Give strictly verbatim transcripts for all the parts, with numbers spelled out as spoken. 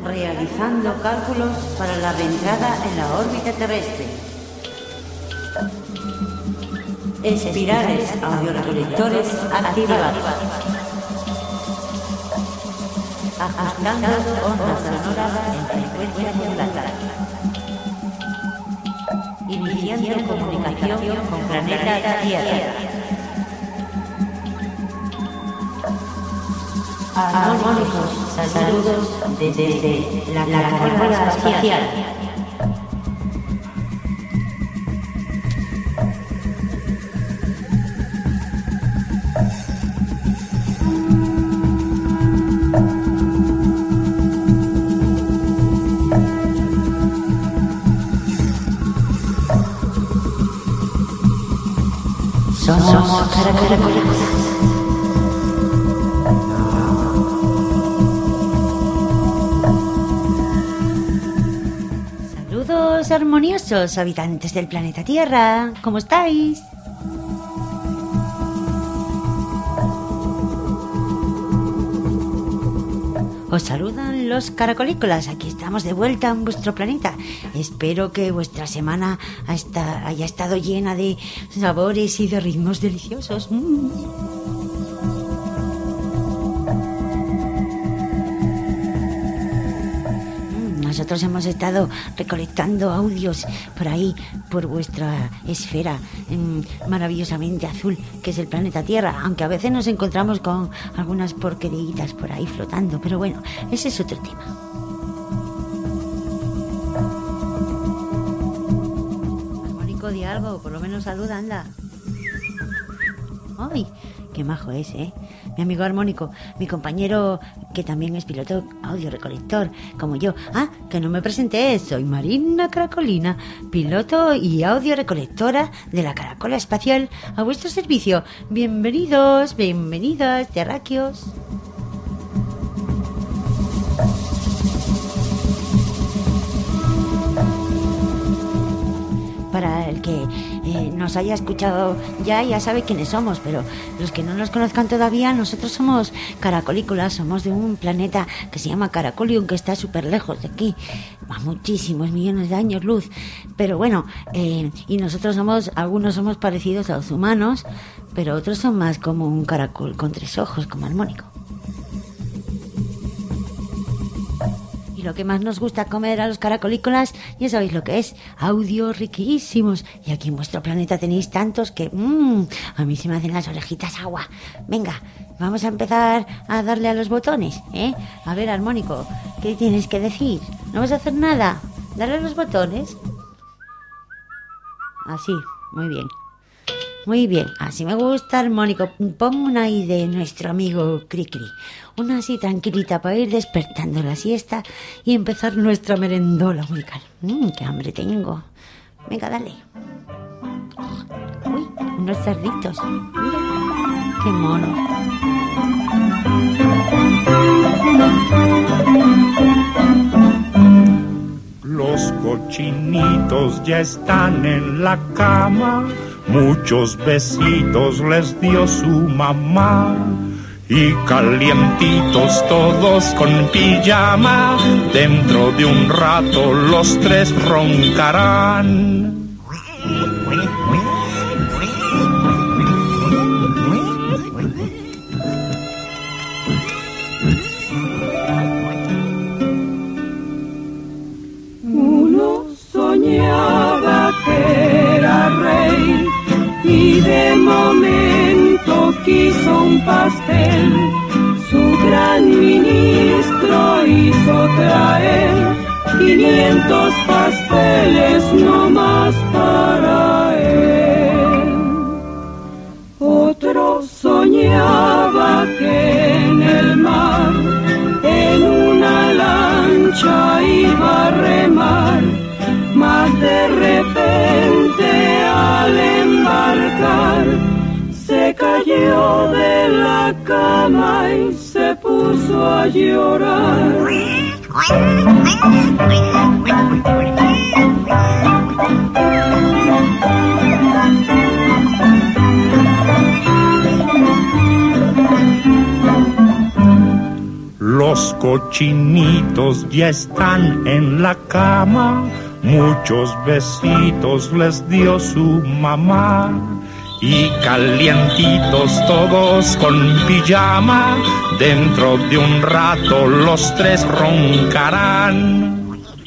realizando cálculos para la reentrada en la órbita terrestre. Espirales audiorecolectores activados. Ajustando ondas sonoras en frecuencia modulada. Iniciando comunicación con planeta Tierra. Armónicos saludos desde la caracola espacial. Somos caracolas. Saludos armoniosos, habitantes del planeta Tierra. ¿Cómo estáis? Os saludan los caracolícolas. Aquí estamos de vuelta en vuestro planeta. Espero que vuestra semana haya estado llena de sabores y de ritmos deliciosos. Mm. Nosotros hemos estado recolectando audios por ahí, por vuestra esfera mmm, maravillosamente azul, que es el planeta Tierra, aunque a veces nos encontramos con algunas porquerillitas por ahí flotando, pero bueno, ese es otro tema. Armónico, di algo, por lo menos saluda, anda. ¡Ay! Qué majo es, ¿eh? Mi amigo Armónico, mi compañero que también es piloto audio recolector, como yo. Ah, que no me presenté, soy Marina Caracolina, piloto y audio recolectora de la Caracola Espacial, a vuestro servicio. Bienvenidos, bienvenidas, terráqueos. Para el que eh, nos haya escuchado ya, ya sabe quiénes somos, pero los que no nos conozcan todavía, nosotros somos caracolícolas, somos de un planeta que se llama Caracolium, que está súper lejos de aquí, a muchísimos millones de años luz, pero bueno, eh, y nosotros somos, algunos somos parecidos a los humanos, pero otros son más como un caracol con tres ojos, como Armónico. Lo que más nos gusta comer a los caracolícolas, ya sabéis lo que es, audios riquísimos. Y aquí en vuestro planeta tenéis tantos que mmm, a mí se me hacen las orejitas agua. Venga, vamos a empezar a darle a los botones, ¿eh? A ver, Armónico, ¿qué tienes que decir? ¿No vas a hacer nada? Dale a los botones. Así, muy bien. Muy bien, así me gusta, Armónico. Pon una ahí de nuestro amigo Cricri. Una así tranquilita para ir despertando la siesta y empezar nuestra merendola musical. Mmm, qué hambre tengo. Venga, dale. Uy, unos cerditos. Mira, qué mono. Los cochinitos ya están en la cama. Muchos besitos les dio su mamá y calientitos todos con pijama. Dentro de un rato los tres roncarán. Uno soñaba que era rey y de momento quiso un pastel. Su gran ministro hizo traer quinientos pasteles no más para él. Otro soñaba que en el mar, en una lancha iba a remar, mas de repente al embarcar se cayó de la cama y se puso a llorar. Los Los cochinitos ya están en la cama, muchos besitos les dio su mamá. Y calientitos todos con pijama, dentro de un rato los tres roncarán.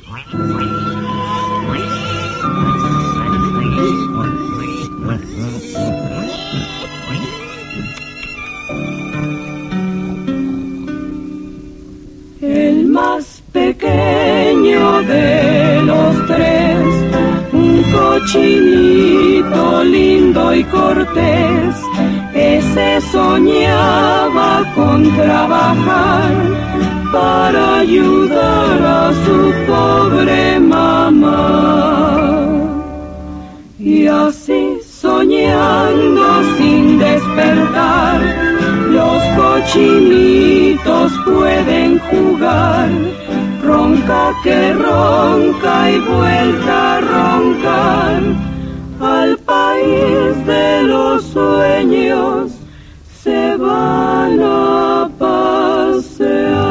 El más pequeño de los tres, un cochinito lindo y cortés, ese soñaba con trabajar para ayudar a su pobre mamá. Y así soñando sin despertar, los cochinitos pueden jugar. Ronca que ronca y vuelta a roncar, al país de los sueños se van a pasear.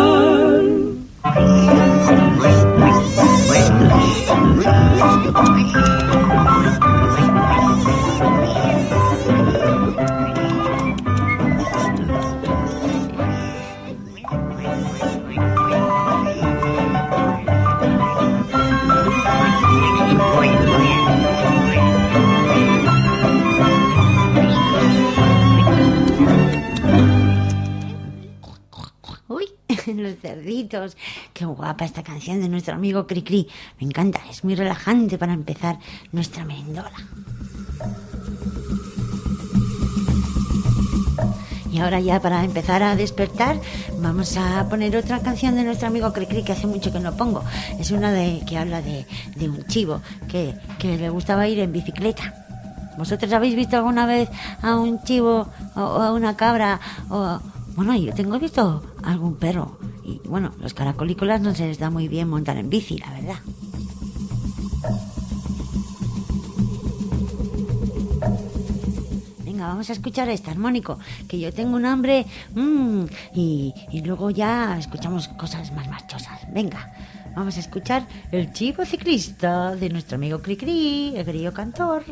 Los cerditos. Qué guapa esta canción de nuestro amigo Cricri. Me encanta, es muy relajante para empezar nuestra merendola. Y ahora ya para empezar a despertar vamos a poner otra canción de nuestro amigo Cricri que hace mucho que no pongo. Es una de que habla de, de un chivo que, que le gustaba ir en bicicleta. ¿Vosotros habéis visto alguna vez a un chivo o, o a una cabra o... Bueno, yo tengo visto algún perro. Y bueno, los caracolícolas no se les da muy bien montar en bici, la verdad. Venga, vamos a escuchar este armónico, que yo tengo un hambre. Mmm, y, y luego ya escuchamos cosas más marchosas. Venga, vamos a escuchar El chivo ciclista de nuestro amigo Cricri, el grillo cantor.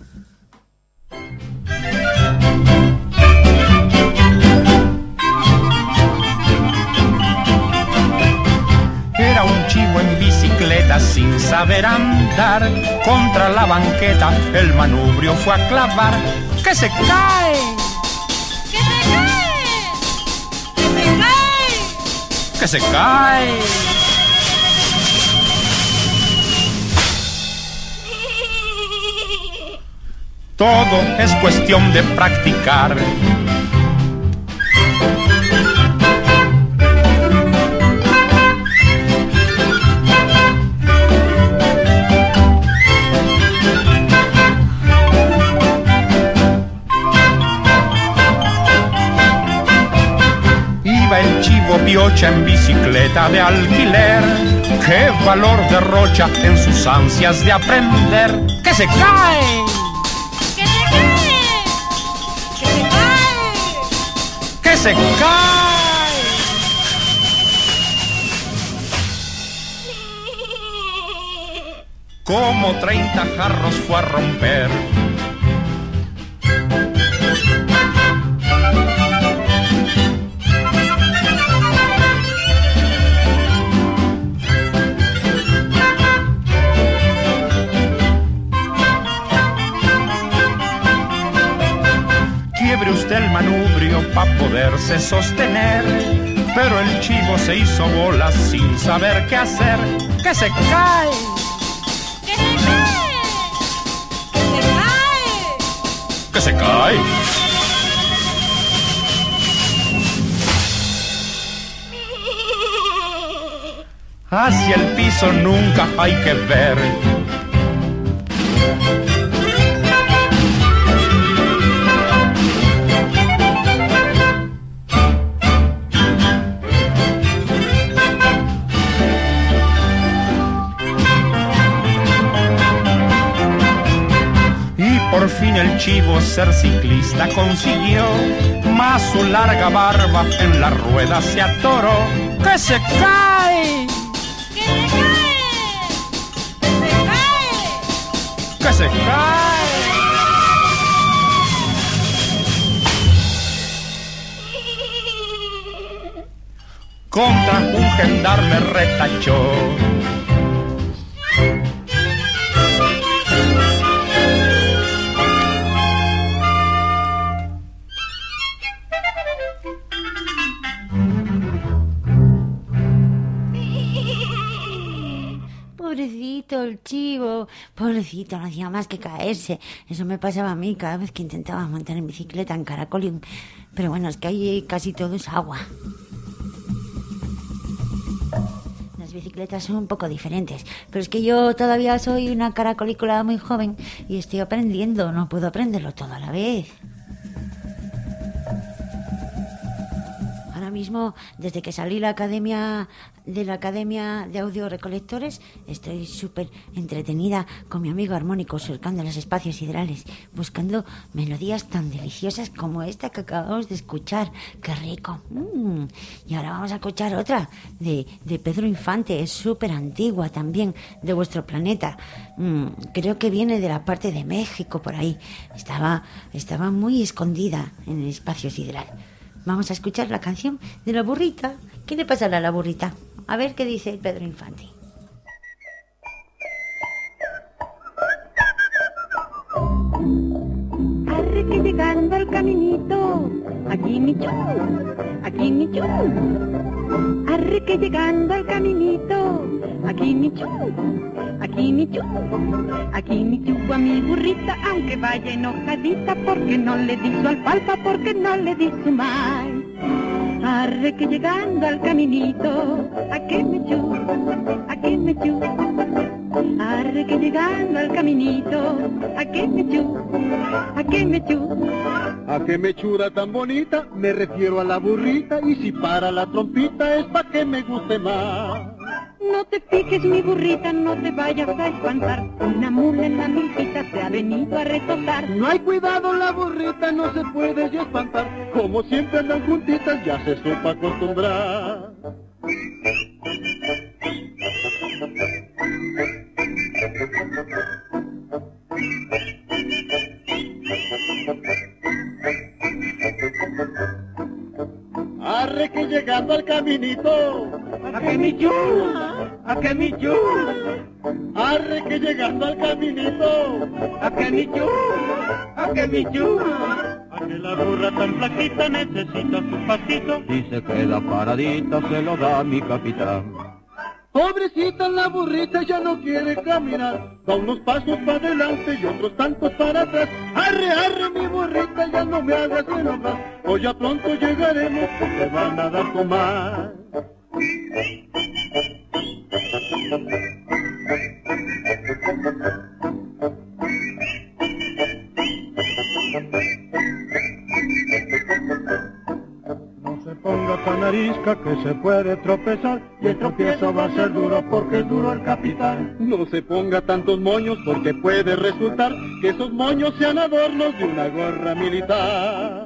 Era un chivo en bicicleta sin saber andar, contra la banqueta el manubrio fue a clavar. ¡Que se cae! ¡Que se cae! ¡Que se cae! ¡Que se cae! Todo es cuestión de practicar. El chivo piocha en bicicleta de alquiler, qué valor derrocha en sus ansias de aprender. ¡Que se cae! ¡Que se cae! ¡Que se cae! ¡Que se cae! Como treinta jarros fue a romper. El manubrio para poderse sostener, pero el chivo se hizo bolas sin saber qué hacer. ¡Que se cae! ¡Que se cae! ¡Que se cae! ¡Que se cae! Hacia el piso nunca hay que ver. Por fin el un chivo ser ciclista consiguió, mas su larga barba en la rueda se atoró. ¡Que se cae! ¡Que se cae! ¡Que se cae! ¡Que se cae! Contra un gendarme retachó. Pobrecito el chivo, pobrecito, no hacía más que caerse. Eso me pasaba a mí cada vez que intentaba montar en bicicleta en Caracolium. Pero bueno, es que ahí casi todo es agua. Las bicicletas son un poco diferentes, pero es que yo todavía soy una caracolícola muy joven y estoy aprendiendo, no puedo aprenderlo todo a la vez. Ahora mismo, desde que salí la academia, de la Academia de Audio Recolectores, estoy súper entretenida con mi amigo armónico surcando los espacios siderales, buscando melodías tan deliciosas como esta que acabamos de escuchar. ¡Qué rico! Mm. Y ahora vamos a escuchar otra de, de Pedro Infante, es súper antigua también, de vuestro planeta. Mm. Creo que viene de la parte de México, por ahí. Estaba, estaba muy escondida en el espacio sideral. Vamos a escuchar la canción de la burrita. ¿Qué le pasa a la burrita? A ver qué dice Pedro Infante. Arre que llegando al caminito, aquí mi chu, aquí mi chu. Arre que llegando al caminito, aquí mi chu, aquí mi chu. Aquí mi chu a mi burrita, aunque vaya enojadita, porque no le di su alfalfa, porque no le di su maíz. Arre que llegando al caminito, aquí mi chu, aquí mi chu. Arre que llegando al caminito, aquí me chu, aquí me chu. ¿A qué mechura tan bonita? Me refiero a la burrita, y si para la trompita es pa' que me guste más. No te piques mi burrita, no te vayas a espantar, una mula en la milpita se ha venido a retosar. No hay cuidado, la burrita no se puede ya espantar, como siempre andan juntitas ya se supo acostumbrar. Arre que llegando al caminito, a que mi chu, a que mi chu. Arre que llegando al caminito, a que mi chu, a que mi chu. A que la burra tan flaquita necesita su pasito Si se queda paradita se lo da mi capitán. Pobrecita la burrita ya no quiere caminar, da unos pasos para adelante y otros tantos para atrás. Arre, arre mi burrita, ya no me hagas enojar, hoy ya pronto llegaremos, te van a dar tomar. No se ponga tan arisca que se puede tropezar, y el tropiezo va a ser duro porque es duro el capitán. No se ponga tantos moños porque puede resultar que esos moños sean adornos de una gorra militar.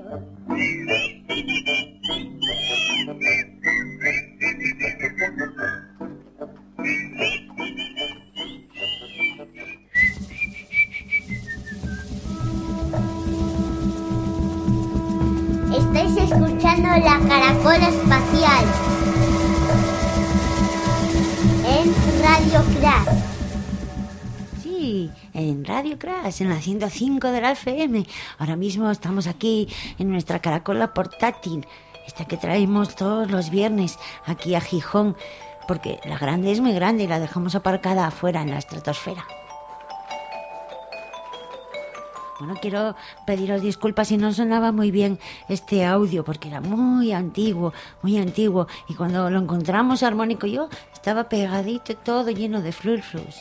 Estáis escuchando la Caracola Espacial en Radio Crash. Sí, en Radio Crash, en la ciento cinco de la F M. Ahora mismo estamos aquí en nuestra caracola portátil, esta que traemos todos los viernes aquí a Gijón, porque la grande es muy grande y la dejamos aparcada afuera en la estratosfera. Bueno, quiero pediros disculpas si no sonaba muy bien este audio, porque era muy antiguo, muy antiguo. Y cuando lo encontramos armónico y yo, estaba pegadito, todo lleno de flurflus.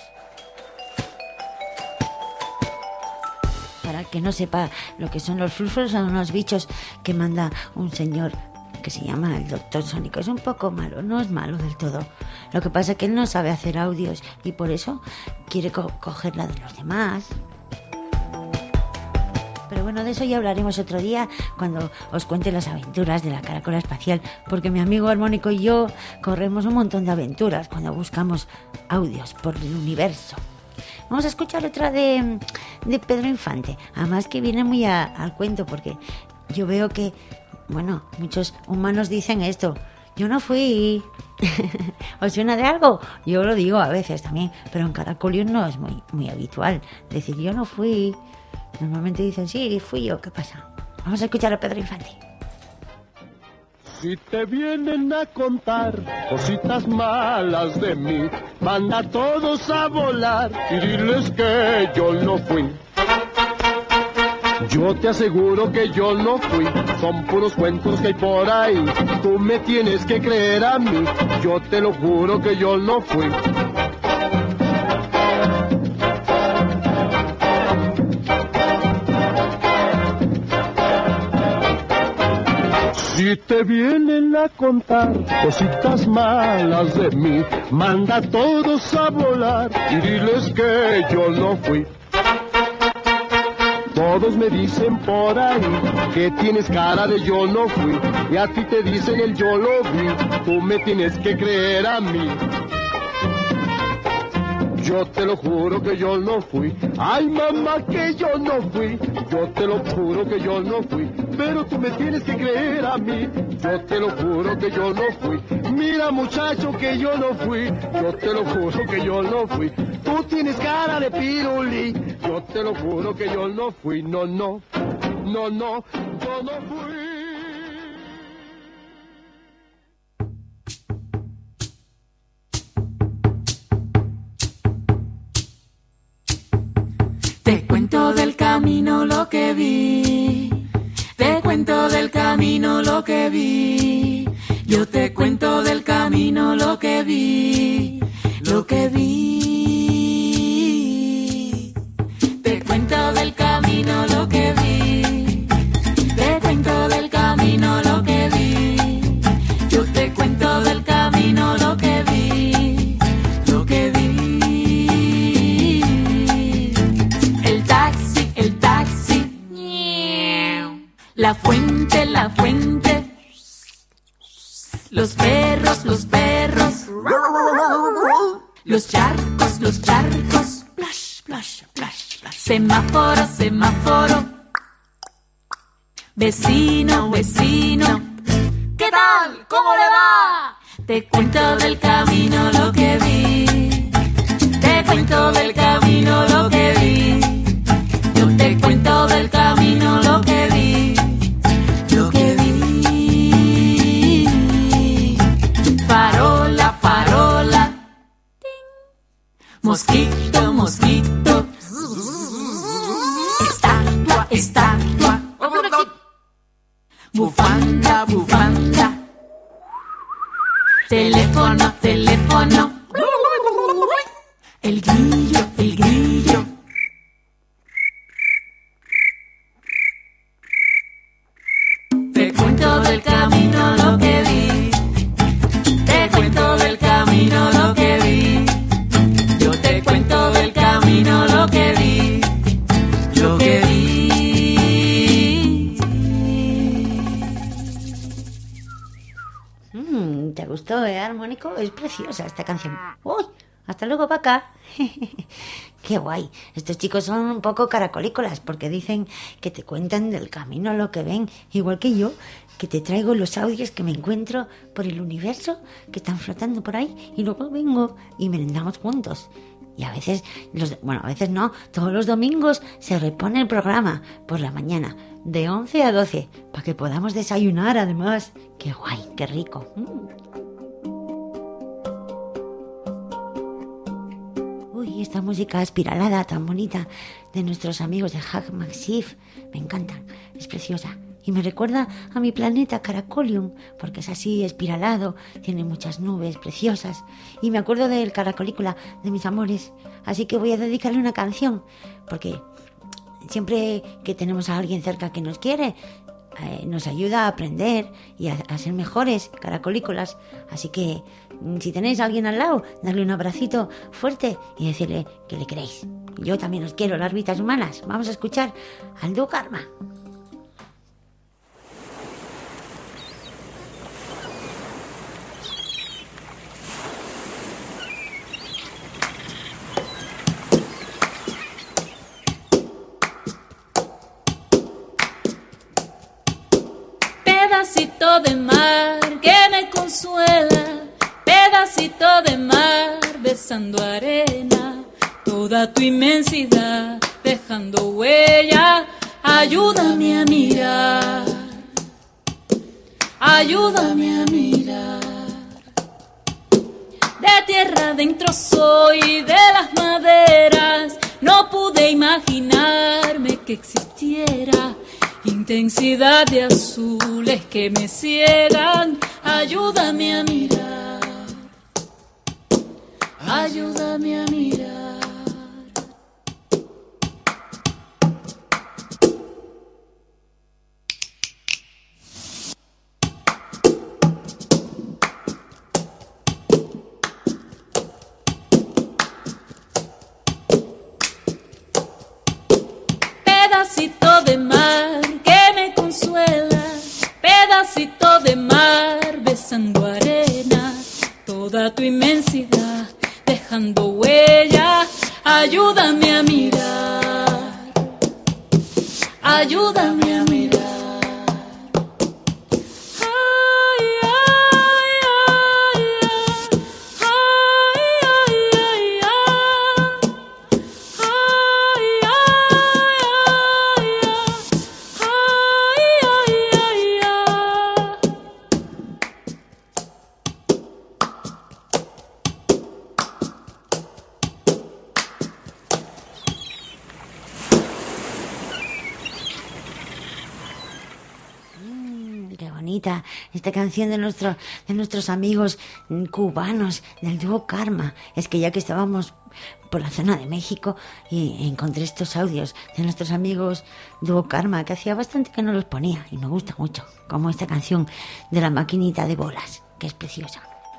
Para el que no sepa lo que son los flurflus, son unos bichos que manda un señor que se llama el Doctor Sónico. Es un poco malo, no es malo del todo. Lo que pasa es que él no sabe hacer audios y por eso quiere co- coger la de los demás. bueno, de eso ya hablaremos otro día cuando os cuente las aventuras de la caracola espacial, porque mi amigo Armónico y yo corremos un montón de aventuras cuando buscamos audios por el universo. Vamos a escuchar otra de, de Pedro Infante, además que viene muy a, al cuento, porque yo veo que, bueno, muchos humanos dicen esto: yo no fui. ¿Os suena de algo? Yo lo digo a veces también, pero en Caracolium no es muy, muy habitual decir yo no fui. Normalmente dicen sí, fui yo. ¿Qué pasa? Vamos a escuchar a Pedro Infante. Si te vienen a contar cositas malas de mí, manda a todos a volar y diles que yo no fui. Yo te aseguro que yo no fui, son puros cuentos que hay por ahí. Tú me tienes que creer a mí, yo te lo juro que yo no fui. Si te vienen a contar cositas malas de mí, manda a todos a volar y diles que yo no fui. Todos me dicen por ahí que tienes cara de yo no fui, y a ti te dicen el yo lo vi, tú me tienes que creer a mí. Yo te lo juro que yo no fui, ay mamá que yo no fui, yo te lo juro que yo no fui, pero tú me tienes que creer a mí, yo te lo juro que yo no fui, mira muchacho que yo no fui, yo te lo juro que yo no fui, tú tienes cara de pirulí, yo te lo juro que yo no fui, no, no, no, no, yo no fui. Te cuento del camino lo que vi, te cuento del camino lo que vi, yo te cuento del camino lo que vi, lo que vi. Te cuento del camino lo que vi, te cuento del camino lo que vi, yo te cuento del camino lo que vi, lo que vi. La fuente, la fuente, los perros, los perros, los charcos, los charcos, splash, splash, splash, splash. Semáforo, semáforo, vecino, vecino, ¿qué tal? ¿Cómo le va? Te cuento del camino lo que vi, te cuento del camino lo que vi, yo te cuento del camino lo que vi. Farola, farola, ting. Mosquito, mosquito, estatua, estatua, bufanda, bufanda, teléfono, teléfono, el grillo, el grillo. Te cuento del camino lo que vi, te cuento del camino lo que vi, yo te cuento del camino lo que vi, lo que vi. Mm, ¿te gustó, eh, Armónico? Es preciosa esta canción. ¡Uy! Hasta luego, Paca. Qué guay. Estos chicos son un poco caracolícolas porque dicen que te cuentan del camino lo que ven, igual que yo, que te traigo los audios que me encuentro por el universo, que están flotando por ahí, y luego vengo y merendamos juntos. Y a veces, los, bueno, a veces no, todos los domingos se repone el programa por la mañana, de once a doce, para que podamos desayunar además. Qué guay, qué rico. Mm. Uy, esta música espiralada tan bonita de nuestros amigos de Hag Maxif, me encantan, es preciosa. Y me recuerda a mi planeta Caracolium, porque es así, espiralado, tiene muchas nubes preciosas. Y me acuerdo del Caracolícola de mis amores, así que voy a dedicarle una canción, porque siempre que tenemos a alguien cerca que nos quiere, eh, nos ayuda a aprender y a, a ser mejores caracolícolas. Así que si tenéis a alguien al lado, darle un abracito fuerte y decirle que le queréis. Yo también os quiero, larvitas humanas. Vamos a escuchar al dúo Karma. Pedacito de mar que me consuela, pedacito de mar besando arena, toda tu inmensidad dejando huella, ayúdame a mirar, ayúdame a mirar. De tierra adentro soy, de las maderas, no pude imaginarme que existiera intensidad de azules que me ciegan, ayúdame a mirar, ayúdame a mirar. Pedacito de mar que me consuela, pedacito de mar besando arena, toda tu inmensidad dejando huella, ayúdame a mirar, ayúdame a mirar. Esta canción de, nuestro, de nuestros amigos cubanos del dúo Karma. Es que ya que estábamos por la zona de México y encontré estos audios de nuestros amigos dúo Karma, que hacía bastante que no los ponía y me gusta mucho, como esta canción de la maquinita de bolas, que es preciosa.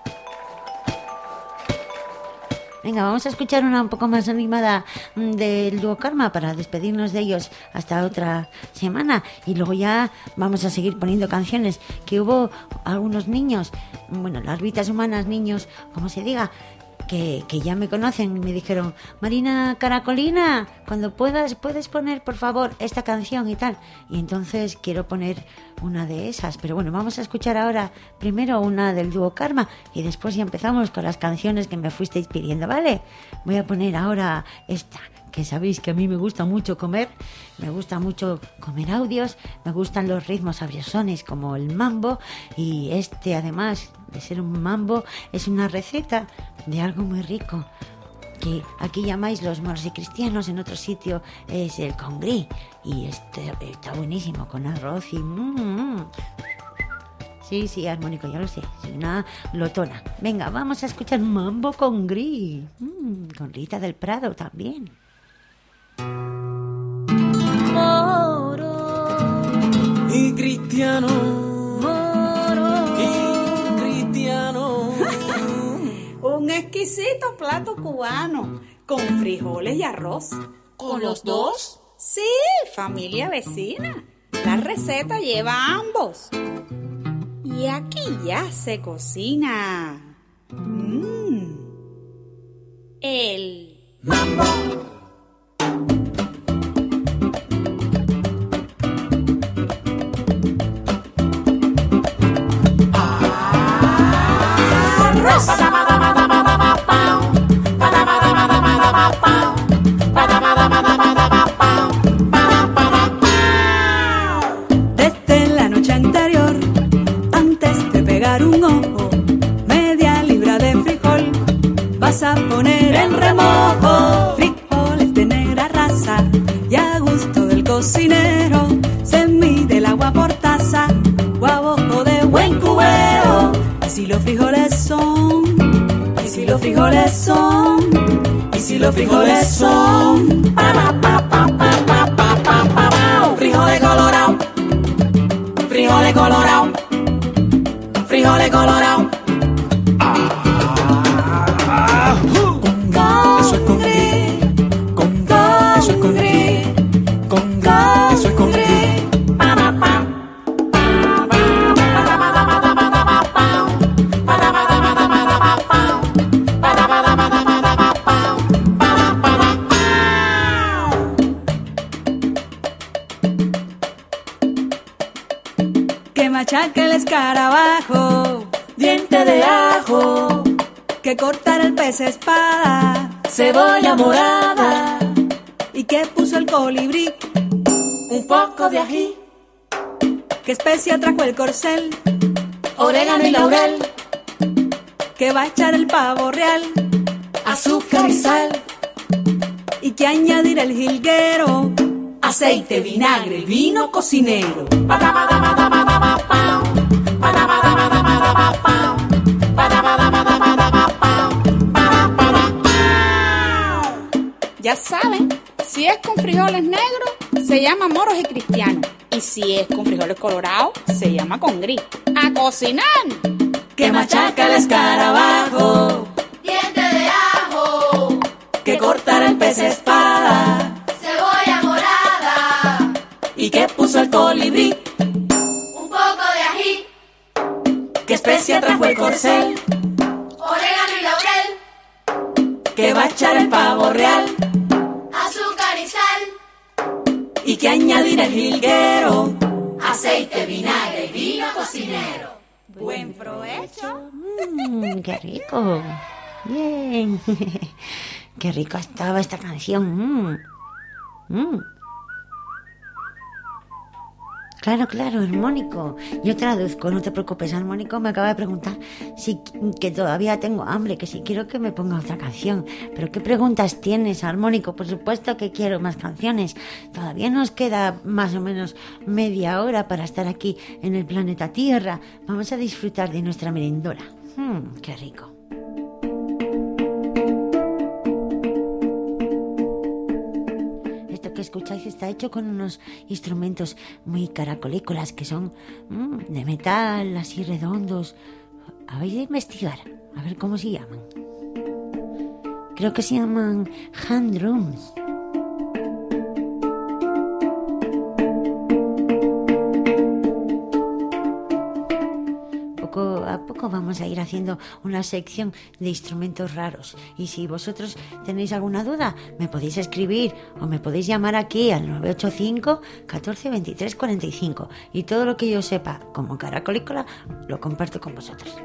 Venga, vamos a escuchar una un poco más animada del dúo Karma para despedirnos de ellos hasta otra semana. Y luego ya vamos a seguir poniendo canciones, que hubo algunos niños, bueno, larvitas humanas, niños, como se diga, que, que ya me conocen y me dijeron: Marina Caracolina, cuando puedas, puedes poner por favor esta canción y tal. Y entonces quiero poner una de esas, pero bueno, vamos a escuchar ahora primero una del dúo Karma y después ya empezamos con las canciones que me fuisteis pidiendo, ¿vale? Voy a poner ahora esta, que sabéis que a mí me gusta mucho comer, me gusta mucho comer audios, me gustan los ritmos sabriosones como el mambo, y este, además de ser un mambo, es una receta de algo muy rico que aquí llamáis los moros y cristianos, en otro sitio es el congrí, y este está buenísimo con arroz y mmm, sí, sí, armónico, ya lo sé, soy una lotona. Venga, vamos a escuchar mambo congrí, mmm, con Rita del Prado también. Moro y cristiano, moro y cristiano. Un exquisito plato cubano con frijoles y arroz. ¿Con los dos? Sí, familia vecina. La receta lleva ambos. Y aquí ya se cocina mm, el mambo. Desde la noche anterior, antes de pegar un ojo, media libra de frijol vas a poner en remojo. Frijoles de negra raza y a gusto del cocinero, se mide el agua por taza o a ojo de buen cubero. Y si los frijoles son, y si los frijoles son, y si los frijoles son, pa, pa, pa, pa, pa, pa, pa, pa, pa, frijoles colorados, frijoles colorados, frijoles colorados. Ah, uh, con ga, eso es con gris, con ga, eso es con gris, con ga, eso es con gris. Que machaque el escarabajo, diente de ajo, que cortar el pez espada, cebolla morada, y que puso el colibrí, un poco de ají, que especia trajo el corcel, orégano y laurel, que va a echar el pavo real, azúcar y sal, y que añadir el jilguero, aceite, vinagre, vino cocinero. Ya saben, si es con frijoles negros, se llama moros y cristianos. Y si es con frijoles colorados, se llama con gris. ¡A cocinar! Que machaca el escarabajo, diente de ajo, que cortar el pez espada, cebolla morada, y que puso el colibrí, un poco de ají, que especia trajo el corcel, orégano y laurel, que va a echar el pavo real, azúcar y sal, y que añadir el jilguero, aceite, vinagre, vino cocinero. ¡Buen provecho! Mmm, ¡qué rico! Bien. ¡Qué rico estaba esta canción! Mmm. Mmm. Claro, claro, Armónico. Yo traduzco, no te preocupes. Armónico me acaba de preguntar si que todavía tengo hambre, que si quiero que me ponga otra canción. Pero ¿qué preguntas tienes, Armónico? Por supuesto que quiero más canciones. Todavía nos queda más o menos media hora para estar aquí en el planeta Tierra. Vamos a disfrutar de nuestra merendora. Mmm, qué rico. Que escucháis está hecho con unos instrumentos muy caracolícolas que son mmm, de metal, así redondos. Habéis de investigar, a ver cómo se llaman. Creo que se llaman hand drums. A poco vamos a ir haciendo una sección de instrumentos raros, y si vosotros tenéis alguna duda me podéis escribir o me podéis llamar aquí al nueve ocho cinco, catorce, veintitrés, cuarenta y cinco, y todo lo que yo sepa como caracolícola lo comparto con vosotros.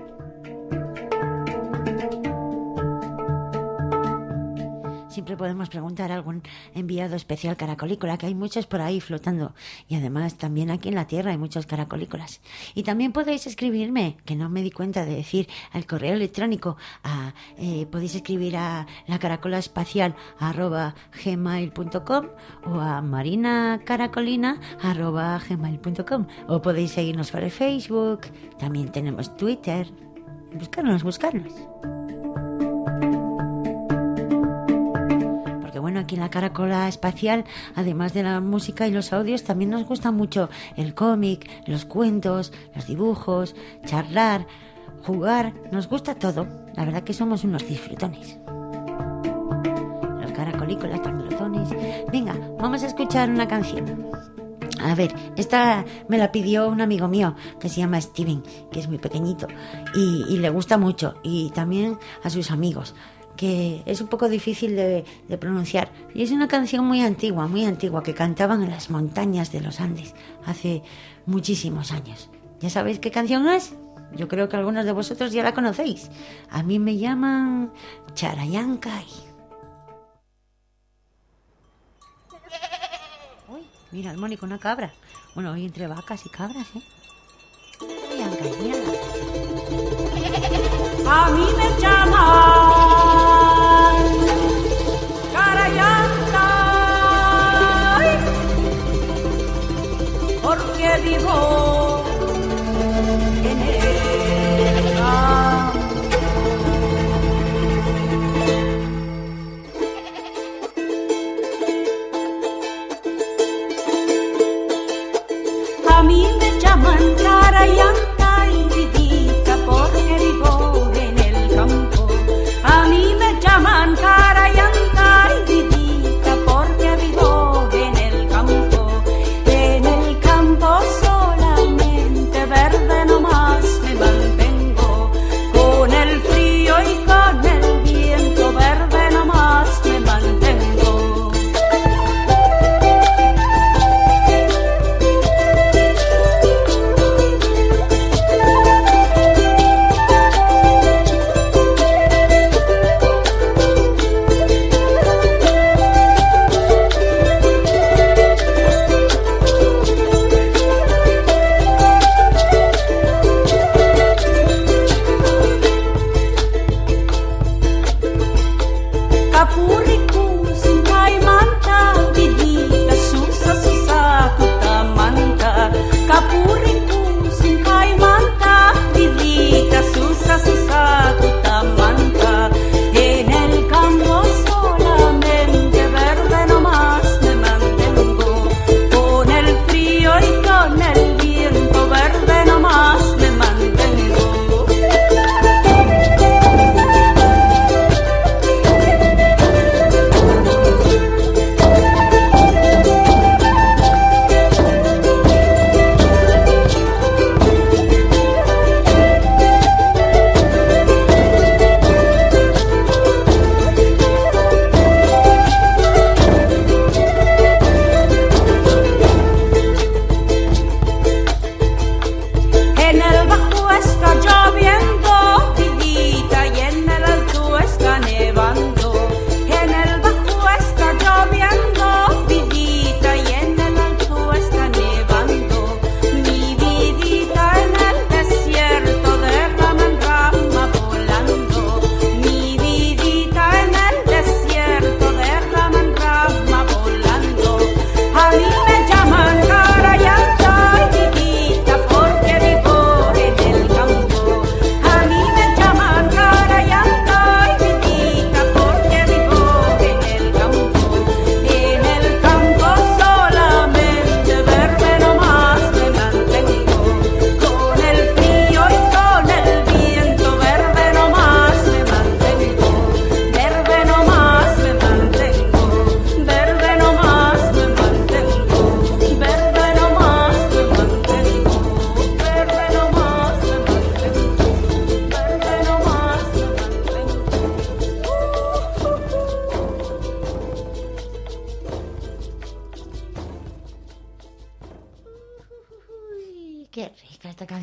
Siempre podemos preguntar a algún enviado especial caracolícola, que hay muchos por ahí flotando. Y además también aquí en la Tierra hay muchos caracolícolas. Y también podéis escribirme, que no me di cuenta de decir, al correo electrónico. A, eh, podéis escribir a la caracola espacial arroba gmail punto com o a marinacaracolina arroba gmail punto com. O podéis seguirnos por el Facebook. También tenemos Twitter. Buscarnos, buscarnos. Bueno, aquí en la Caracola Espacial, además de la música y los audios, también nos gusta mucho el cómic, los cuentos, los dibujos, charlar, jugar, nos gusta todo. La verdad que somos unos disfrutones. Los caracolícolas, tan glotones. Venga, vamos a escuchar una canción. A ver, esta me la pidió un amigo mío que se llama Steven, que es muy pequeñito y, y le gusta mucho, y también a sus amigos, que es un poco difícil de, de pronunciar. Y es una canción muy antigua, muy antigua, que cantaban en las montañas de los Andes hace muchísimos años. ¿Ya sabéis qué canción es? Yo creo que algunos de vosotros ya la conocéis. A mí me llaman Charayancay. Uy, mira, Mónica, una cabra. Bueno, hoy entre vacas y cabras, ¿eh? Charayancay, mírala. A mí me llaman Charayancay, porque vivo en el campo. A mí me llaman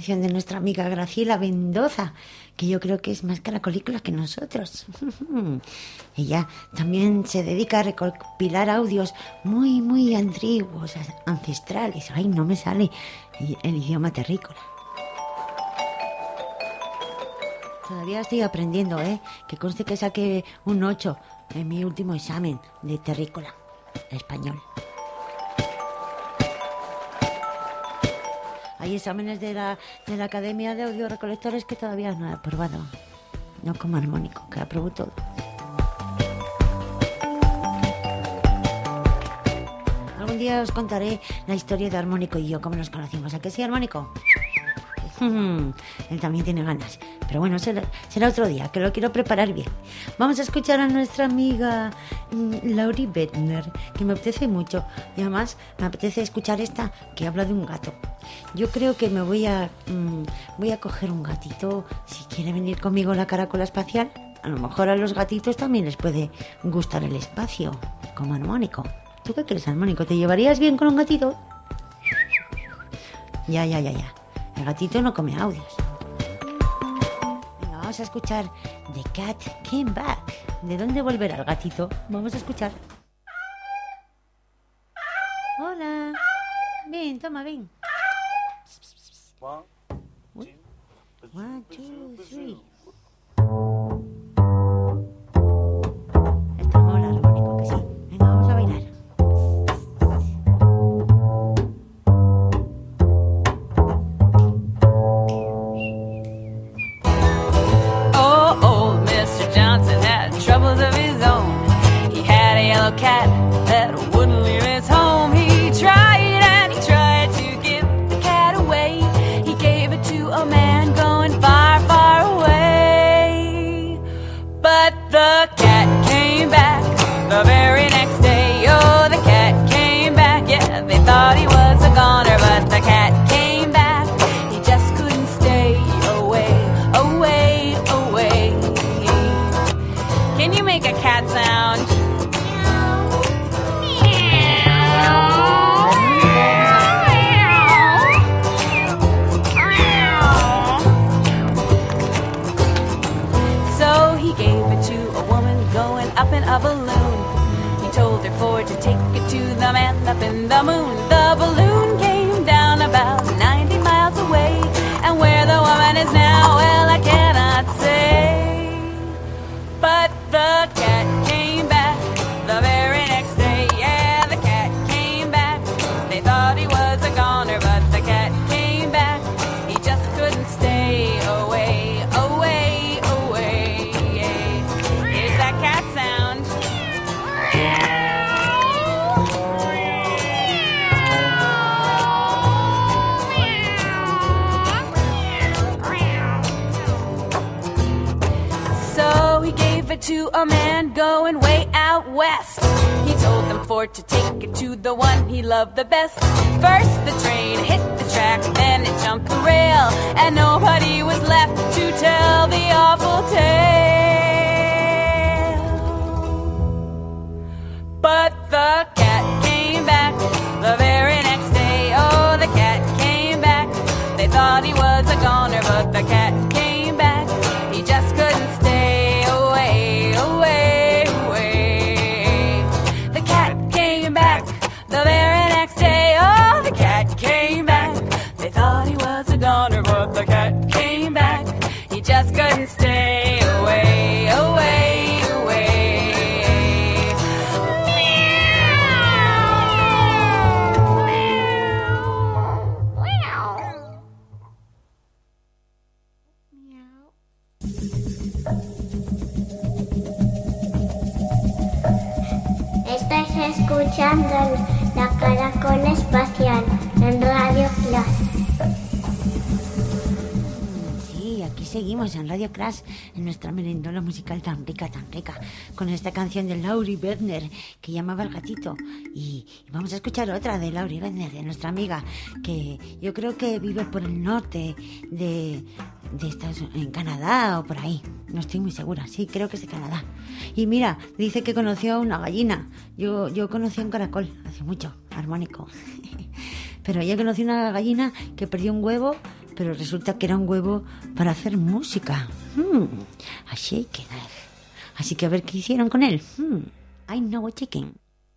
canción de nuestra amiga Graciela Mendoza, que yo creo que es más caracolícola que nosotros. Ella también se dedica a recopilar audios muy, muy antiguos, ancestrales. Ay, no me sale el idioma terrícola. Todavía estoy aprendiendo, ¿eh? Que conste que saqué un ocho en mi último examen de terrícola, español. Hay exámenes de la, de la Academia de Audiorecolectores que todavía no he aprobado. No como armónico, que aprobó todo. Algún día os contaré la historia de Armónico y yo, cómo nos conocimos. ¿A qué sí, Armónico? Él también tiene ganas. Pero bueno, será, será otro día, que lo quiero preparar bien. Vamos a escuchar a nuestra amiga mmm, Laurie Bettner, que me apetece mucho. Y además me apetece escuchar esta, que habla de un gato. Yo creo que me voy a mmm, voy a coger un gatito. Si quiere venir conmigo a la caracola espacial, a lo mejor a los gatitos también les puede gustar el espacio, como Armónico. ¿Tú qué crees, Armónico? ¿Te llevarías bien con un gatito? Ya, ya, ya, ya. El gatito no come audios. Venga, vamos a escuchar The Cat Came Back. ¿De dónde volverá el gatito? Vamos a escuchar. Hola. Ven, toma, ven. One, two, three. Esto mola, Armónico, que sí. Venga, vamos a bailar. Troubles of his own. He had a yellow cat that wouldn't leave his home. He tried and he tried to give the cat away. He gave it to a man going far, far away. But the cat came back the very next day. Oh, the cat came back. Yeah, they thought he was a goner, but the cat came back. He just couldn't stay away, away, away. Can you make a cat sound? So he gave it to a woman going up in a balloon. He told her for to take it to the man up in the moon. The balloon came down about ninety miles away. And where the woman is now, well, I cannot say. But the cat came back the very next day. Yeah, the cat came back. They thought he was a goner, but the cat came back. He just couldn't stay away, away, away. Here's that cat sound. So he gave it to a man going way out west. He told them for to take it to the one he loved the best. First the train hit the track, then it jumped the rail, and nobody was left to tell the awful tale. But the cat came back the very next day. Oh, the cat came back. They thought he was a goner, but the cat came back. He just couldn't stay away, away, away. The cat came back the very next day. Oh, the cat came back. They thought he was a goner, but the cat came back. He just couldn't stay away, away, away. Estáis escuchando la Caracola Espacial en Radio Crash. Sí, aquí seguimos en Radio Crash, en nuestra merendola musical tan rica, tan rica, con esta canción de Laurie Bettner que llamaba El Gatito. Y, y vamos a escuchar otra de Laurie Bettner, de nuestra amiga, que yo creo que vive por el norte de, de Estados Unidos, en Canadá o por ahí. No estoy muy segura, sí, creo que es de Canadá. Y mira, dice que conoció a una gallina. Yo, yo conocí a un caracol hace mucho, Armónico. Pero ella conoció una gallina que perdió un huevo pero resulta que era un huevo para hacer música. Hmm, a shake it. Así que a ver qué hicieron con él. Hmm, I know a chicken.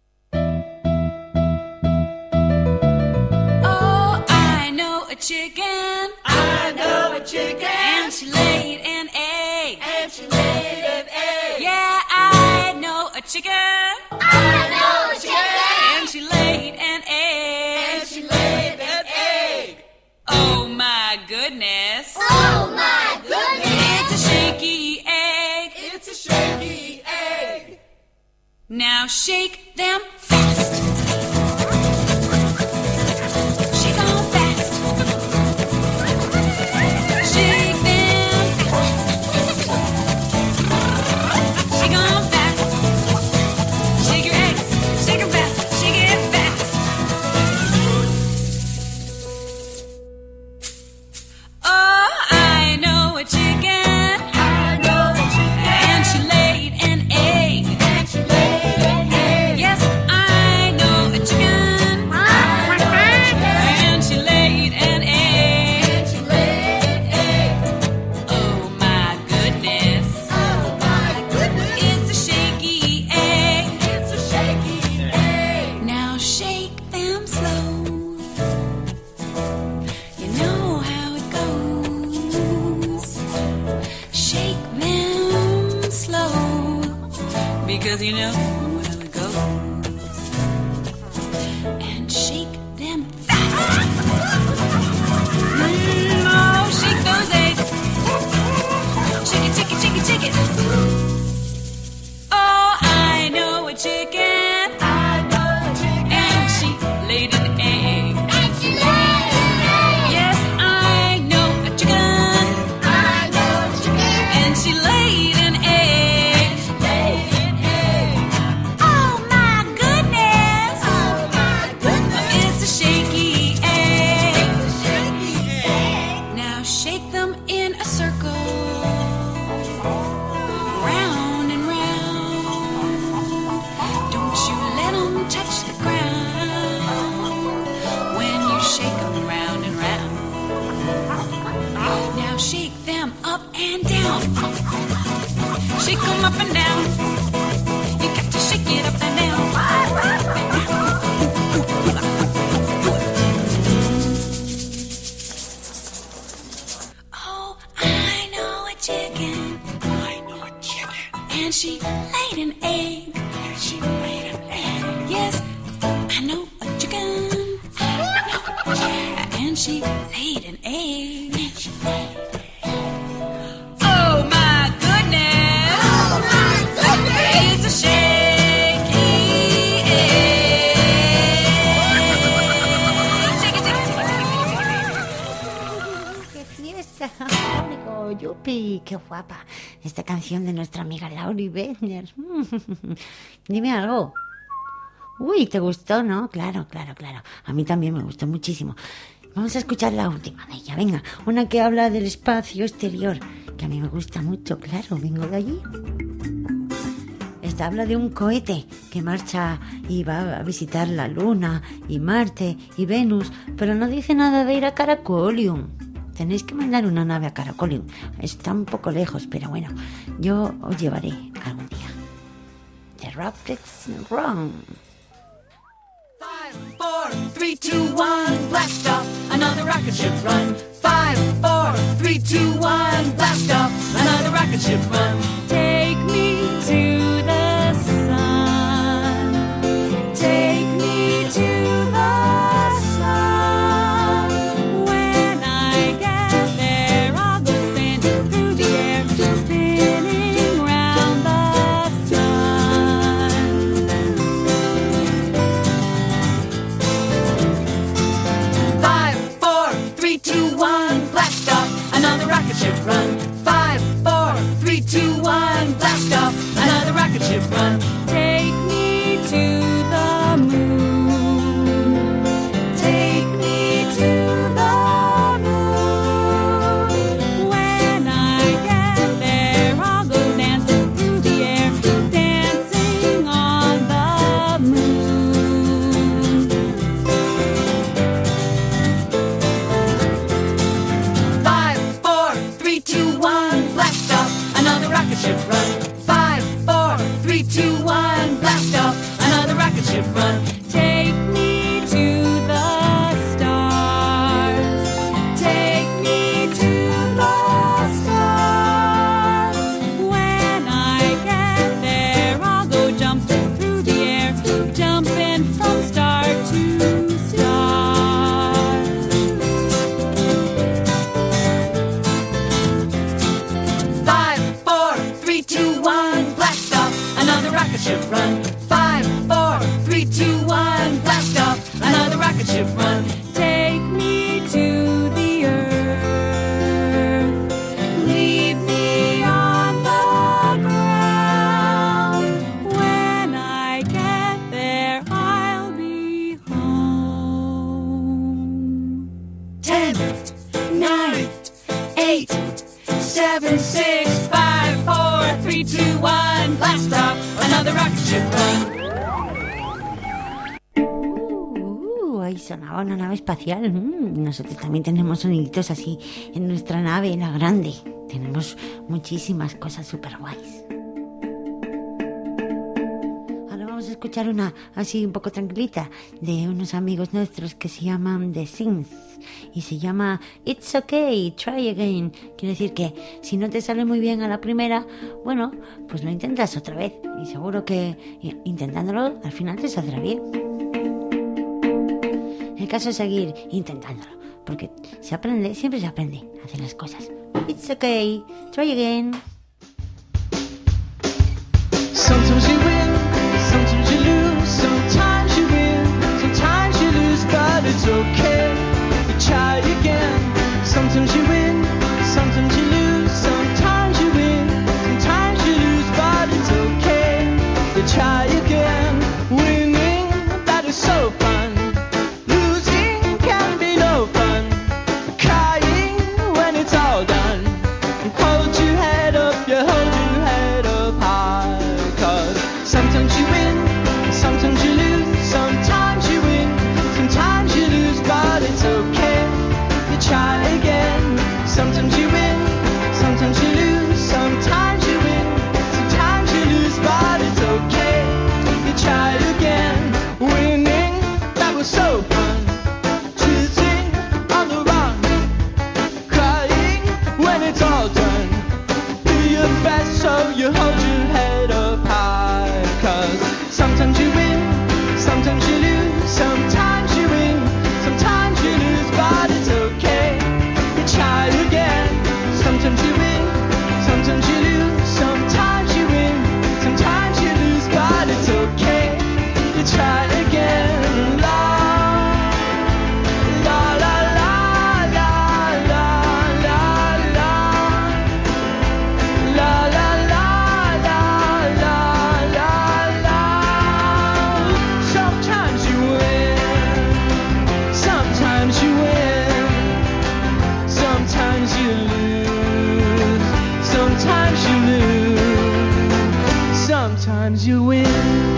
Oh, I know a chicken. I know a chicken. And she laid an egg. And she laid an egg. Yeah, I know a chicken. I know a chicken. And she laid an egg. And she laid an egg. Oh my goodness. Oh my goodness. It's a shaky egg. It's a shaky egg. Now shake them fast. Shake 'em fast. Shake them fast. Shake 'em fast. Shake your eggs. Shake 'em fast. Shake it fast. Oh, I know a chicken. I know a chicken. And she laid an egg. And she laid an egg. Yes, I know a chicken. I know a chicken. And she laid an egg. And she laid an egg. Oh my goodness. Oh my goodness. It's a shaky egg. It's a shaky egg. Now shake them slow. You know how it goes. Shake them slow. Because you know how it goes. And shake them fast. Mm, oh, shake those eggs. Shake it, shake it, shake it, shake it. Oh, I know a chicken. I know a chicken. And she laid an egg. And she laid an egg. Yes, I know a chicken. I know a chicken. And she laid an egg. She laid an egg. Oh my goodness. Oh my goodness. It's a shaky egg. It's a shaky egg. Now shake them in a circle. Round and round. Don't you let them touch the ground. When you shake them round and round. Now shake them up and down. Shake them up and down. You got to shake it up and down. Oh, I know a chicken. I know a chicken. And she laid an egg. And she laid an egg. Yes, I know a chicken. And she laid an egg. Oh my goodness. Oh my goodness. It's a shaky egg. Shake it, shake it, shake it, shake it, shake it. ¡Qué fiesta! ¡Mónico! ¡Yupi! ¡Qué guapa! Esta canción de nuestra amiga Lauri Bechner. Dime algo. Uy, ¿te gustó, no? Claro, claro, claro. A mí también me gustó muchísimo. Vamos a escuchar la última de ella. Venga, una que habla del espacio exterior, que a mí me gusta mucho, claro, vengo de allí. Esta habla de un cohete que marcha y va a visitar la Luna y Marte y Venus, pero no dice nada de ir a Caracolium. Tenéis que mandar una nave a Caracolium. Está un poco lejos, pero bueno, yo os llevaré algún día. The Rockets Run. Five, four, three, two, one, blast off, another rocket ship run. Five, four, three, two, one, blast off, another rocket ship run. Take me to the sun. Take me to the sun. When I get there, I'll go spinning through the air, spinning round the sun. Five, four, three, two, one, blast off, another rocket ship run. eight, seven, six, five, four, three, two, one, blast off another rocket ship run. Uh, ahí sonaba una nave espacial. Mm, nosotros también tenemos soniditos así en nuestra nave, la grande. Tenemos muchísimas cosas súper guays. Ahora vamos a escuchar una así un poco tranquilita de unos amigos nuestros que se llaman The Sims y se llama It's Okay, Try Again. Quiere decir que si no te sale muy bien a la primera, bueno, pues lo intentas otra vez y seguro que intentándolo al final te saldrá bien. El caso es seguir intentándolo, porque se aprende, siempre se aprende a hacer las cosas. It's okay, try again. Sometimes you win, sometimes you lose, sometimes you win, sometimes you lose, but it's okay, you try again. Sometimes you win, sometimes you lose, sometimes you win, sometimes you lose, but it's okay, you try again. Winning, that is so fun. Losing can be no fun. Crying when it's all done. Hold your head up, you hold your head up high. Cause sometimes you win, sometimes you lose, sometimes you win, sometimes you lose, but it's okay, you try again. Sometimes you win, sometimes you lose, sometimes you win, sometimes you lose, but it's okay, you try again. Winning, that was so fun. Choosing on the run, crying when it's all done. Do your best so you hold your head up high. Cause sometimes you win, sometimes you lose, sometimes you win, sometimes you lose, but it's okay, you try again. Sometimes you win, sometimes you lose, sometimes you win, sometimes you lose, but it's okay, you try again. La la la la la la la la la la la la la la la. Sometimes you win, sometimes you win, sometimes you lose, sometimes you lose, sometimes you win.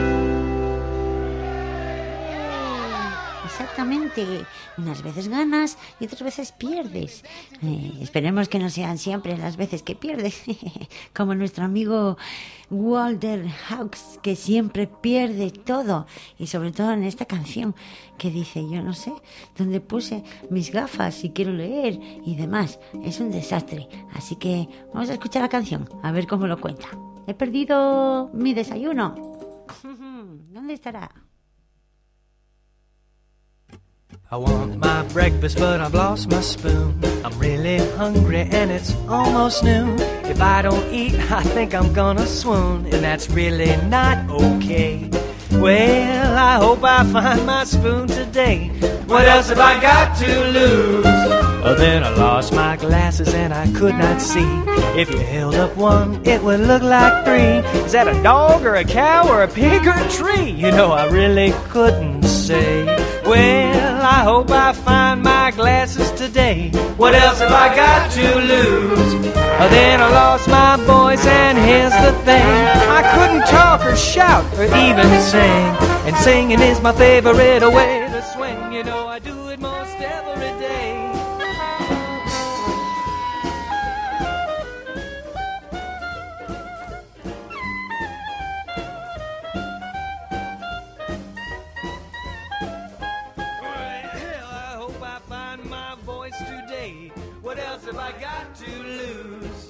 Exactamente, unas veces ganas y otras veces pierdes. Eh, esperemos que no sean siempre las veces que pierdes, como nuestro amigo Walter Hawks, que siempre pierde todo, y sobre todo en esta canción que dice, yo no sé dónde puse mis gafas si quiero leer y demás. Es un desastre, así que vamos a escuchar la canción, a ver cómo lo cuenta. He perdido mi desayuno. ¿Dónde estará? I want my breakfast, but I've lost my spoon. I'm really hungry and it's almost noon. If I don't eat, I think I'm gonna swoon, and that's really not okay. Well, I hope I find my spoon today. What else have I got to lose? Oh, then I lost my glasses and I could not see. If you held up one, it would look like three. Is that a dog or a cow or a pig or a tree? You know, I really couldn't say. Well, I hope I find my glasses today. What else have I got to lose? Oh, then I lost my voice, and here's the thing, I couldn't talk or shout or even sing. And singing is my favorite way to swing. You know, I do it most every day. Today, what else have I got to lose?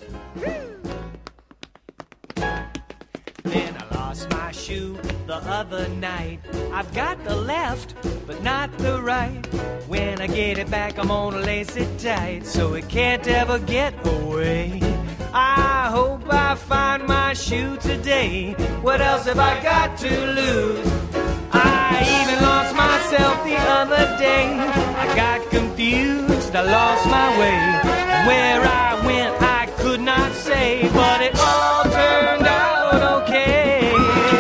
Then I lost my shoe the other night. I've got the left, but not the right. When I get it back, I'm gonna lace it tight so it can't ever get away. I hope I find my shoe today. What else have I got to lose? I even lost myself the other day. I got confused, I lost my way. Where I went, I could not say, but it all turned out okay.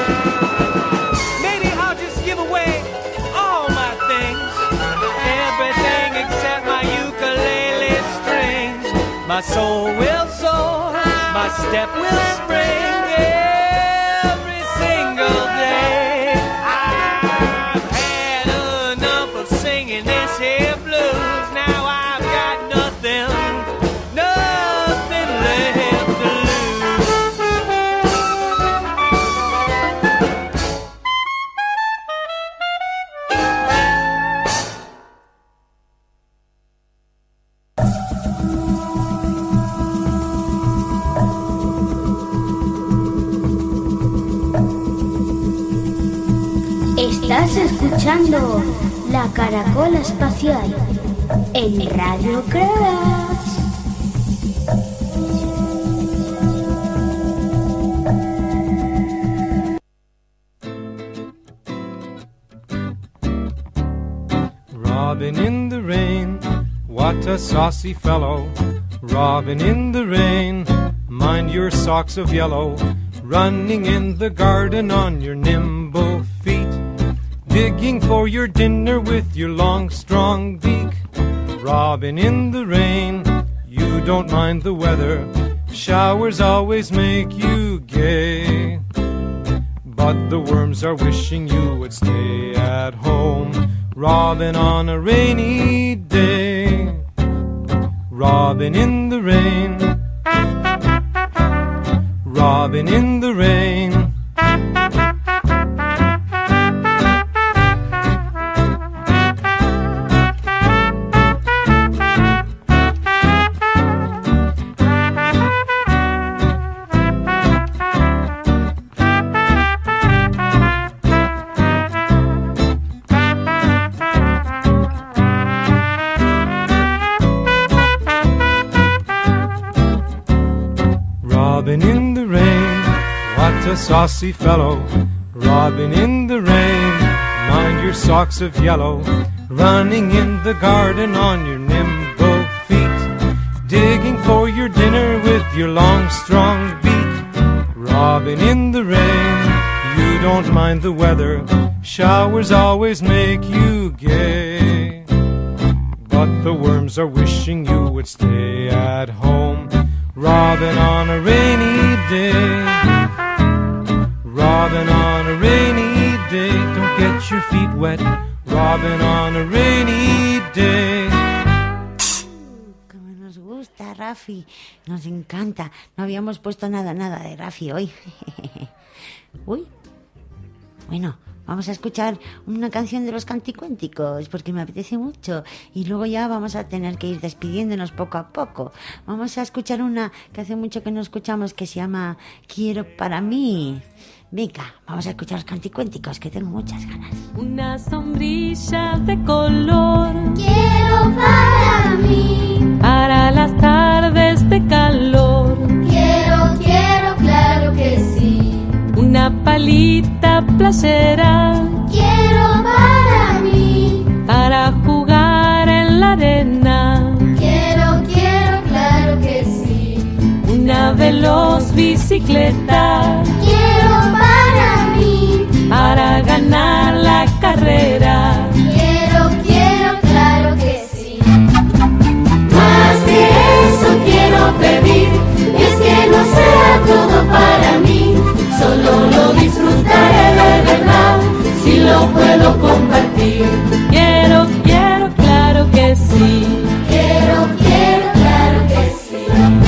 Maybe I'll just give away all my things, everything except my ukulele strings. My soul will soar, my step will spring every single day. I've had enough of singing this here blues. Now I've got nothing, nothing left to Estás escuchando La Caracola Espacial en Radio Cross. Robin in the rain, what a saucy fellow. Robin in the rain, mind your socks of yellow. Running in the garden on your nimble feet. Digging for your dinner with your long, strong beak. Robin in the rain, you don't mind the weather. Showers always make you gay. But the worms are wishing you would stay at home. Robin on a rainy day. Robin in the rain. Robin in the rain. Robin in the rain, what a saucy fellow. Robin in the rain, mind your socks of yellow. Running in the garden on your nimble feet. Digging for your dinner with your long, strong beak. Robin in the rain, you don't mind the weather. Showers always make you gay. But the worms are wishing you would stay at home. Robin on a rainy day. Robin on a rainy day. Don't get your feet wet. Robin on a rainy day. Como nos gusta, Rafi. Nos encanta. No habíamos puesto nada, nada de Rafi hoy. Uy. Bueno, vamos a escuchar una canción de los Canticuénticos porque me apetece mucho y luego ya vamos a tener que ir despidiéndonos poco a poco. Vamos a escuchar una que hace mucho que no escuchamos que se llama Quiero para mí. Venga, vamos a escuchar los Canticuénticos que tengo muchas ganas. Una sombrilla de color Quiero para mí, para las tardes de calor. quiero, quiero, claro que sí. Una palita playera Quiero para mí, para jugar en la arena. quiero, quiero, claro que sí. Una veloz bicicleta Quiero para mí, para ganar la carrera. quiero, quiero, claro que sí. Más de eso quiero pedir, es que no sea todo para mí. Solo lo disfrutaré de verdad si lo puedo compartir. Quiero, quiero, claro que sí. Quiero, quiero, claro que sí.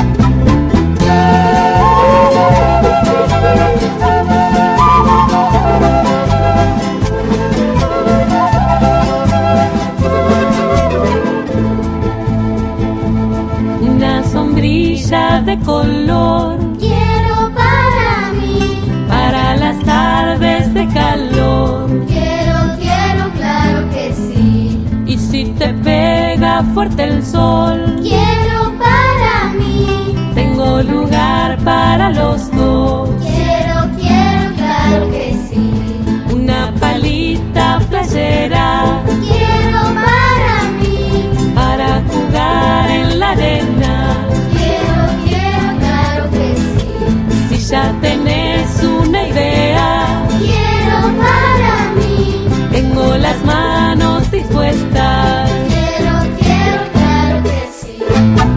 Una sombrilla de color Quiero para mí, para las tardes de calor. quiero, quiero, claro que sí. Y si te pega fuerte el sol, Quiero para mí, tengo lugar para los dos. quiero, quiero, claro que sí. Una palita playera Quiero para mí, para jugar en la arena. quiero, quiero, claro que sí. Si ya tenés una idea, Quiero para mí, tengo las manos dispuestas. quiero, quiero, claro que sí.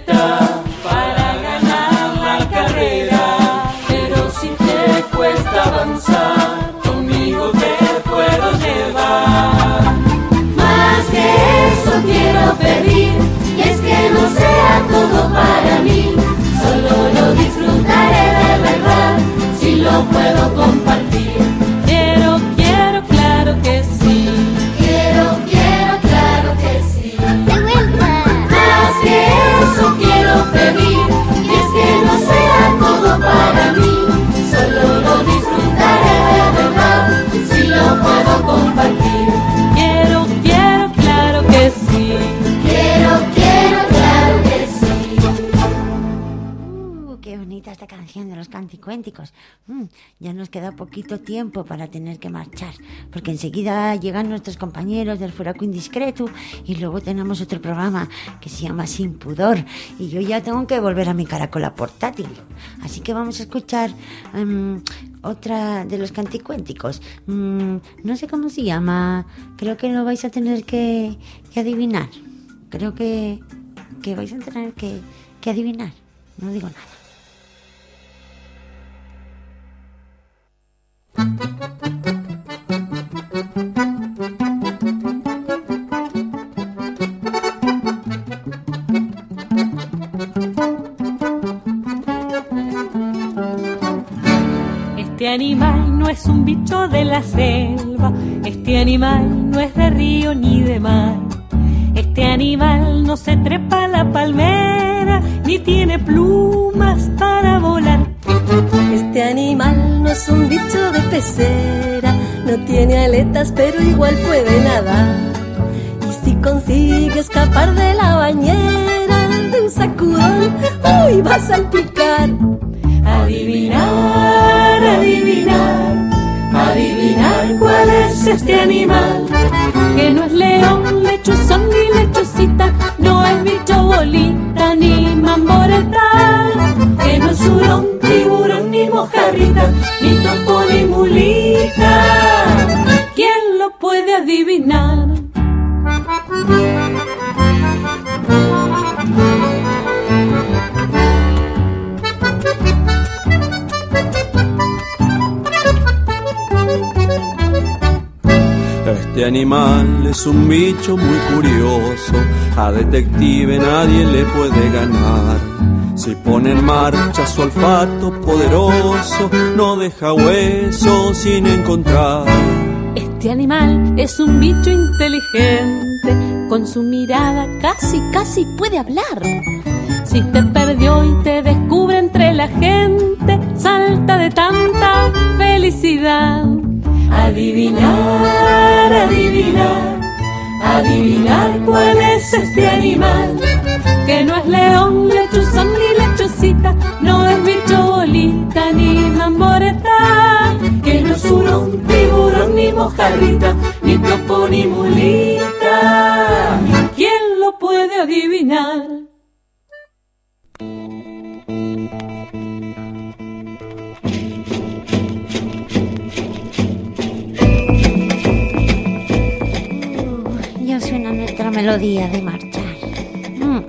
meta para ganar la carrera, pero si te cuesta avanzar, conmigo te puedo llevar. Más que eso quiero pedir, y es que no sea todo para mí, solo lo disfrutaré de verdad, si lo puedo compartir. Quiero, quiero, claro que sí. Quiero, quiero, claro que sí. Más que eso quiero pedir, y es que no sea todo para mí, solo lo disfrutaré de verdad, si lo puedo compartir. Quiero, quiero, claro que sí. Quiero, quiero, claro que sí. Uh, qué bonita esta canción de los canticuénticos. Mm, ya nos queda poquito tiempo para tener que marchar, porque enseguida llegan nuestros compañeros del Furaco Indiscreto y luego tenemos otro programa que se llama Sin Pudor, y yo ya tengo que volver a mi caracola portátil. Así que vamos a escuchar um, otra de los canticuénticos. Mm, no sé cómo se llama, creo que lo vais a tener que, que adivinar. Creo que, que vais a tener que, que adivinar. No digo nada. Este animal no es un bicho de la selva, este animal no es de río ni de mar. Este animal no se trepa a la palmera, ni tiene plumas para volar. Este animal no es un bicho de pecera, no tiene aletas pero igual puede nadar. Y si consigue escapar de la bañera, de un sacudón, ¡uy! Va a salpicar. Adivinar, adivinar, adivinar cuál es este animal, que no es león, lechuzón ni lechosita, no es bicho bolita ni mamboreta, que no es hurón, tiburón ni mojarrita, ni topo ni mulita. ¿Quién lo puede adivinar? Este animal es un bicho muy curioso, a detective nadie le puede ganar. Si pone en marcha su olfato poderoso, no deja hueso sin encontrar. Este animal es un bicho inteligente, con su mirada casi, casi puede hablar. Si te perdió y te descubre entre la gente, salta de tanta felicidad. Adivinar, adivinar, adivinar cuál es este animal, que no es león, lechuzón ni lechosita, no es bicho bolita ni mamboreta, que no es hurón, tiburón ni mojarrita, ni topo ni mulita. ¿Quién lo puede adivinar? Suena nuestra melodía de marchar. Mm.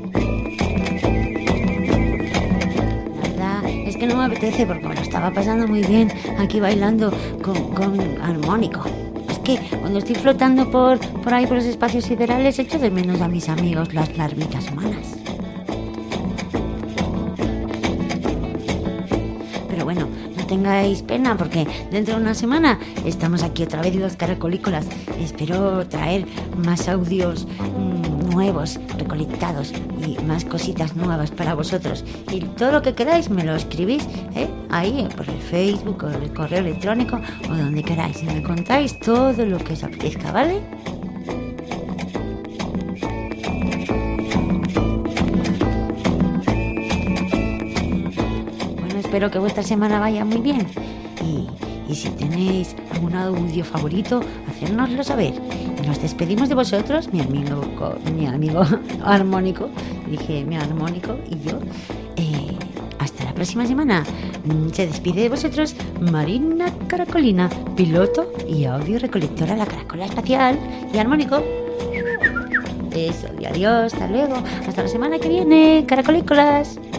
La verdad es que no me apetece porque me lo estaba pasando muy bien aquí bailando con, con armónico. Es que cuando estoy flotando por, por ahí por los espacios siderales echo de menos a mis amigos las larvitas humanas. Pero bueno, no tengáis pena porque dentro de una semana estamos aquí otra vez los caracolícolas. Espero traer más audios mmm, nuevos, recolectados y más cositas nuevas para vosotros. Y todo lo que queráis me lo escribís ¿eh? ahí por el Facebook o el correo electrónico o donde queráis. Y me contáis todo lo que os apetezca, ¿vale? Bueno, espero que vuestra semana vaya muy bien. Y, y si tenéis algún audio favorito, hacérnoslo saber. Nos despedimos de vosotros, mi amigo, mi amigo armónico, dije mi armónico y yo. Eh, hasta la próxima semana. Se despide de vosotros Marina Caracolina, piloto y audio recolectora de la Caracola Espacial y armónico. Eh, Eso, y adiós, hasta luego. Hasta la semana que viene, caracolícolas.